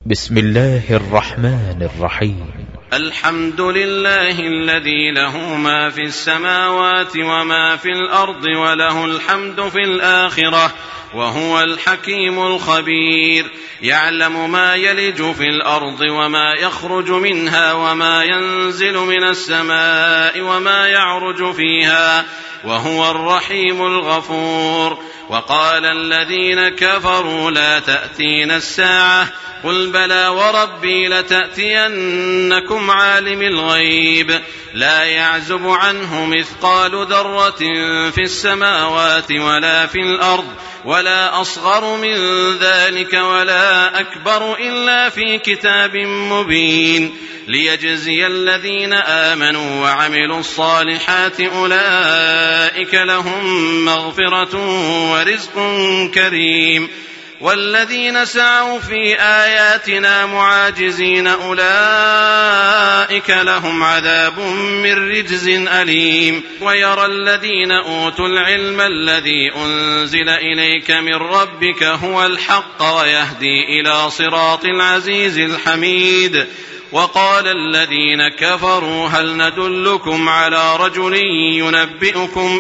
بسم الله الرحمن الرحيم. الحمد لله الذي له ما في السماوات وما في الأرض وله الحمد في الآخرة وهو الحكيم الخبير. يعلم ما يلج في الأرض وما يخرج منها وما ينزل من السماء وما يعرج فيها وهو الرحيم الغفور. وقال الذين كفروا لا تأتينا الساعة قل بلى وربي لتأتينكم عالم الغيب لا يعزب عنه مثقال ذرة في السماوات ولا في الأرض ولا أصغر من ذلك ولا أكبر إلا في كتاب مبين ليجزي الذين آمنوا وعملوا الصالحات أولئك لهم مغفرة ورزق كريم. والذين سعوا في آياتنا معاجزين أولئك لهم عذاب من رجز أليم. ويرى الذين أوتوا العلم الذي أنزل إليك من ربك هو الحق ويهدي إلى صراط العزيز الحميد. وقال الذين كفروا هل ندلكم على رجل ينبئكم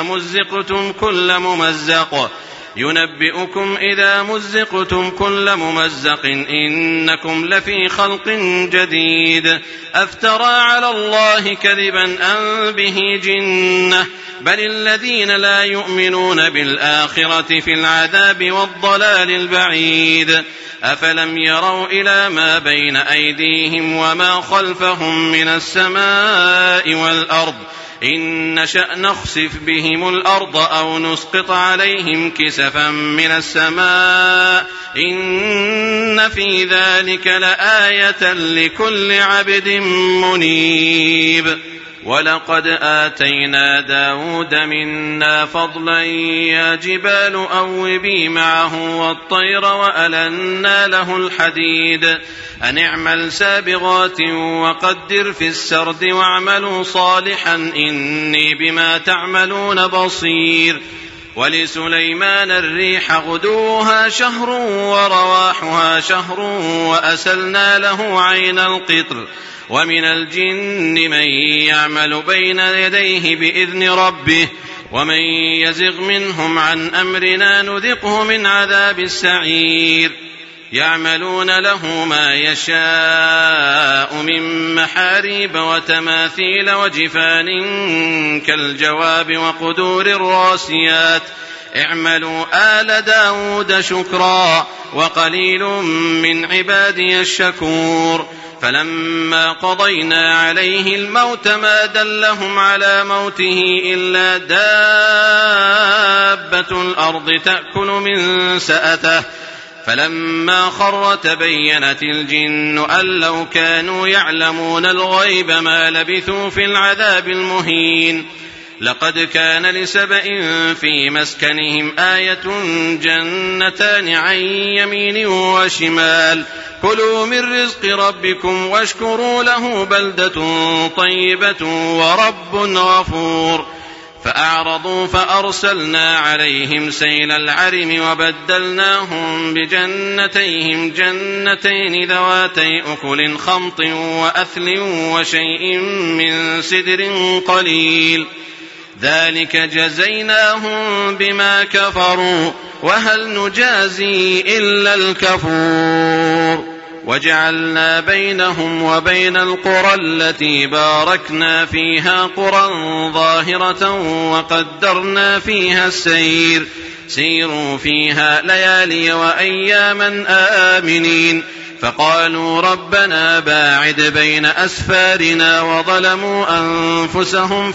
إذا مزقتم كل ممزق إنكم لفي خلق جديد أفترى على الله كذبا أم به جنة بل الذين لا يؤمنون بالآخرة في العذاب والضلال البعيد. أفلم يروا إلى ما بين أيديهم وما خلفهم من السماء والأرض إن نشأ نخسف بهم الأرض أو نسقط عليهم كسفا من السماء إن في ذلك لآية لكل عبد منيب. ولقد آتينا داود منا فضلا يا جبال أوبي معه والطير وألنا له الحديد أن اعمل سابغات وقدر في السرد واعملوا صالحا إني بما تعملون بصير. ولسليمان الريح غدوها شهر ورواحها شهر وأسلنا له عين القطر. ومن الجن من يعمل بين يديه بإذن ربه ومن يزغ منهم عن أمرنا نذقه من عذاب السعير. يعملون له ما يشاء من محاريب وتماثيل وجفان كالجواب وقدور الراسيات اعملوا آل داود شكرا وقليل من عبادي الشكور. فلما قضينا عليه الموت ما دلهم على موته إلا دابة الأرض تأكل من سأته فلما خر تبينت الجن أن لو كانوا يعلمون الغيب ما لبثوا في العذاب المهين. لقد كان لسبإ في مسكنهم آية جنتان عن يمين وشمال كلوا من رزق ربكم واشكروا له بلدة طيبة ورب غفور. فأعرضوا فأرسلنا عليهم سيل العرم وبدلناهم بجنتيهم جنتين ذواتي أكل خمط وأثل وشيء من سدر قليل ذلك جزيناهم بما كفروا وهل نجازي إلا الكفور. وجعلنا بينهم وبين القرى التي باركنا فيها قرى ظاهرة وقدرنا فيها السير سيروا فيها ليالي وأياما آمنين. فقالوا ربنا باعد بين أسفارنا وظلموا أنفسهم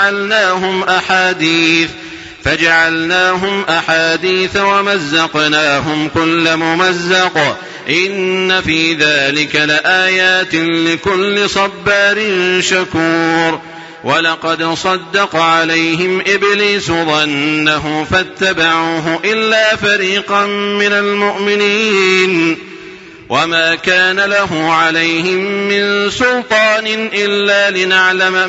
فجعلناهم أحاديث ومزقناهم كل ممزق إن في ذلك لآيات لكل صبار شكور. ولقد صدق عليهم إبليس ظنه فاتبعوه إلا فريقا من المؤمنين وما كان له عليهم من سلطان إلا لنعلم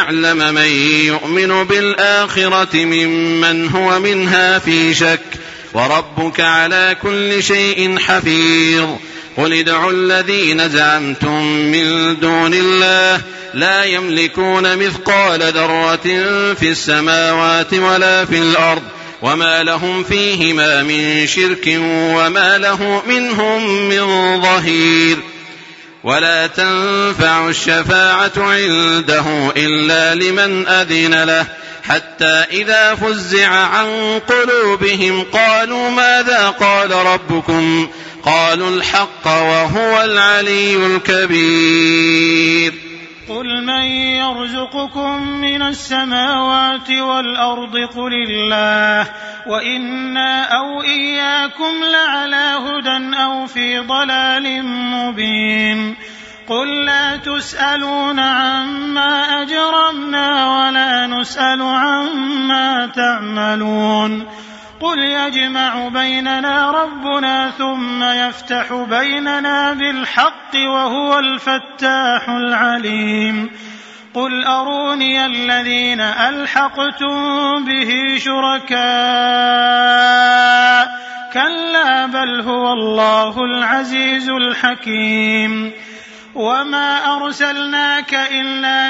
من يؤمن بالآخرة ممن هو منها في شك وربك على كل شيء حفيظ قل ادعوا الذين زعمتم من دون الله لا يملكون مثقال ذرة في السماوات ولا في الأرض وما لهم فيهما من شرك وما له منهم من ظهير ولا تنفع الشفاعة عنده إلا لمن أذن له حتى إذا فزع عن قلوبهم قالوا ماذا قال ربكم قالوا الحق وهو العلي الكبير قل من يرزقكم من السماوات والأرض قل الله وإنا أو إياكم لعلى هدى أو في ضلال مبين قل لا تسألون عما أجرمنا ولا نسأل عما تعملون قل يجمع بيننا ربنا ثم يفتح بيننا بالحق وهو الفتاح العليم قل أروني الذين ألحقتم به شركاء كلا بل هو الله العزيز الحكيم وما أرسلناك إلا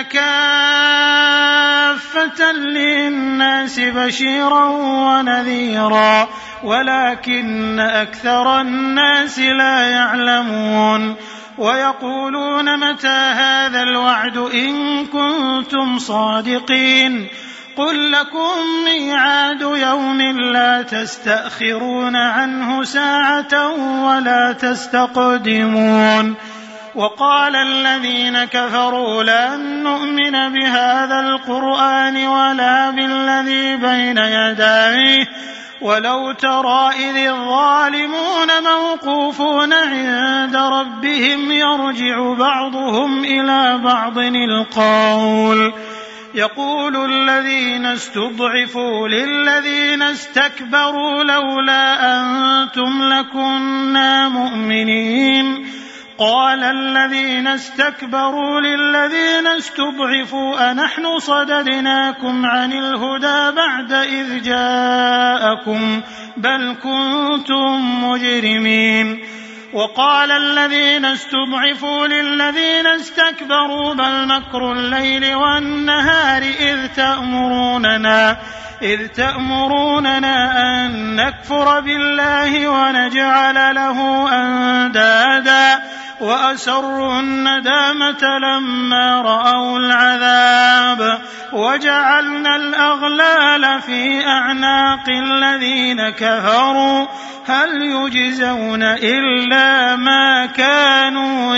كافة للناس بشيرا ونذيرا ولكن أكثر الناس لا يعلمون ويقولون متى هذا الوعد إن كنتم صادقين قل لكم ميعاد يوم لا تستأخرون عنه ساعة ولا تستقدمون وقال الذين كفروا لن نؤمن بهذا القرآن ولا بالذي بين يديه ولو ترى إذ الظالمون موقوفون عند ربهم يرجع بعضهم إلى بعض القول يقول الذين استضعفوا للذين استكبروا لولا أنتم لكنا مؤمنين قال الذين استكبروا للذين استضعفوا أنحن صددناكم عن الهدى بعد إذ جاءكم بل كنتم مجرمين وقال الذين استضعفوا للذين استكبروا بل مكر الليل والنهار إذ تأمروننا أن نكفر بالله ونجعل له أندادا وأسروا الندامة لما رأوا العذاب وجعلنا الأغلال في أعناق الذين كفروا هل يجزون إلا ما كانوا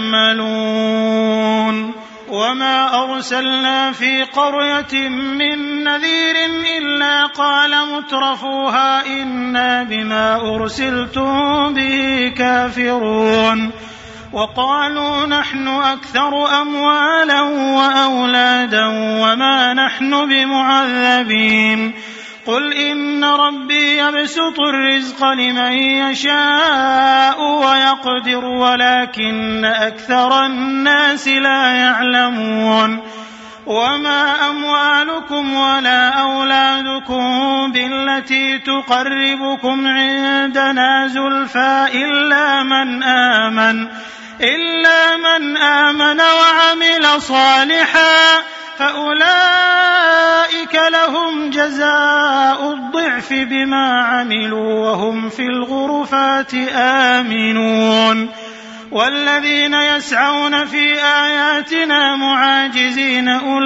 يعملون وما أرسلنا في قرية من نذير إلا قال مترفوها إنا بما أرسلتم به كافرون وقالوا نحن أكثر أموالا وأولادا وما نحن بمعذبين قل إن ربي يبسط الرزق لمن يشاء ويقدر ولكن أكثر الناس لا يعلمون وما أموالكم ولا أولادكم بالتي تقربكم عندنا زلفى إلا من آمن وعمل صالحا فأولئك لهم جزاء الضعف بما عملوا وهم في الغرفات آمنون والذين يسعون في آياتنا معاجزين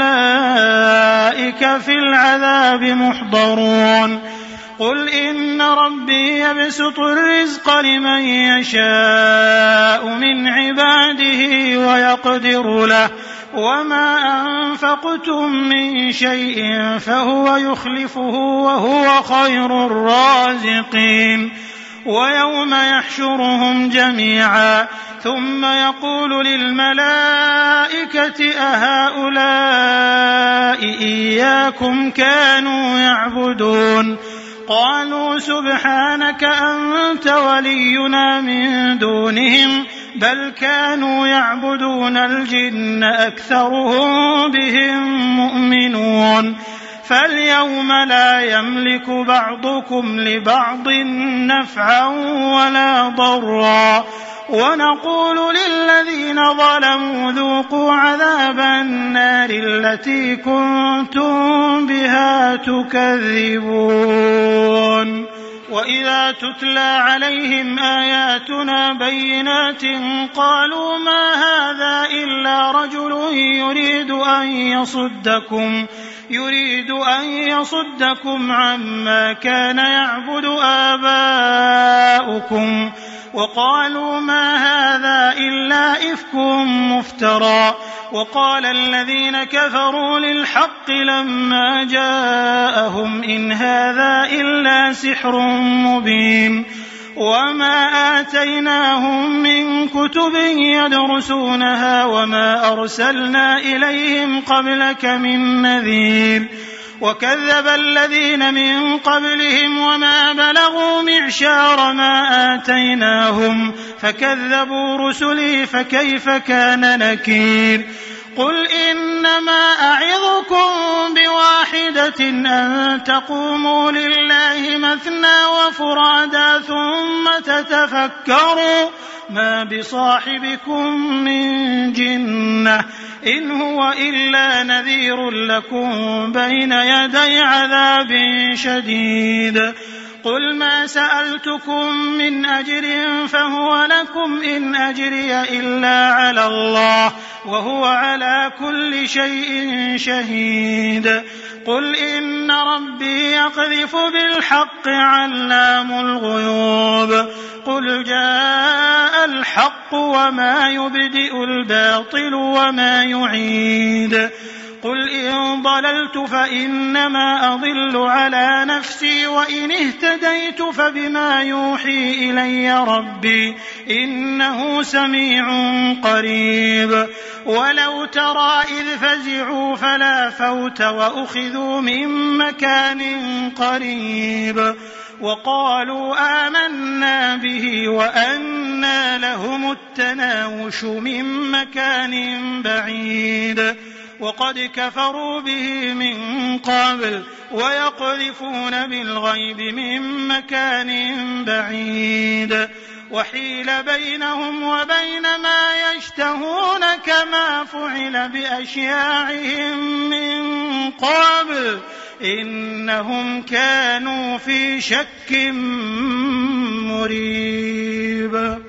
أولئك في العذاب محضرون قل إن ربي يبسط الرزق لمن يشاء من عباده ويقدر له وما أنفقتم من شيء فهو يخلفه وهو خير الرازقين ويوم يحشرهم جميعا ثم يقول للملائكة أهؤلاء إياكم كانوا يعبدون قالوا سبحانك أنت ولينا من دونهم بل كانوا يعبدون الجن أكثرهم بهم مؤمنون فاليوم لا يملك بعضكم لبعض نفعا ولا ضرا ونقول للذين ظلموا ذوقوا عذاب النار التي كنتم بها تكذبون وإذا تتلى عليهم آياتنا بينات قالوا ما هذا إلا رجل يريد أن يصدكم عما كان يعبد آباؤكم وقالوا ما هذا إلا إفك مفترى وقال الذين كفروا للحق لما جاءهم إن هذا إلا سحر مبين وما آتيناهم من كتب يدرسونها وما أرسلنا إليهم قبلك من نذير وكذب الذين من قبلهم وما بلغوا معشار ما آتيناهم فكذبوا رسلي فكيف كان نكير قل إنما أعظكم بواحدة أن تقوموا لله مثنى وفرادا ثم تتفكروا ما بصاحبكم من جنة إن هو إلا نذير لكم بين يدي عذاب شديد قل ما سألتكم من أجر فهو لكم إن أجري إلا على الله وهو على كل شيء شهيد قل إن ربي يقذف بالحق علام الغيوب قل جاء الحق وما يبدئ الباطل وما يعيد قل إن ضللت فإنما أضل على نفسي وإن اهتديت فبما يوحي إلي ربي إنه سميع قريب ولو ترى إذ فزعوا فلا فوت وأخذوا من مكان قريب وقالوا آمنا به وأنى لهم التناوش من مكان بعيد وقد كفروا به من قبل ويقذفون بالغيب من مكان بعيد وحيل بينهم وبين ما يشتهون كما فعل بأشياعهم من قبل إنهم كانوا في شك مريب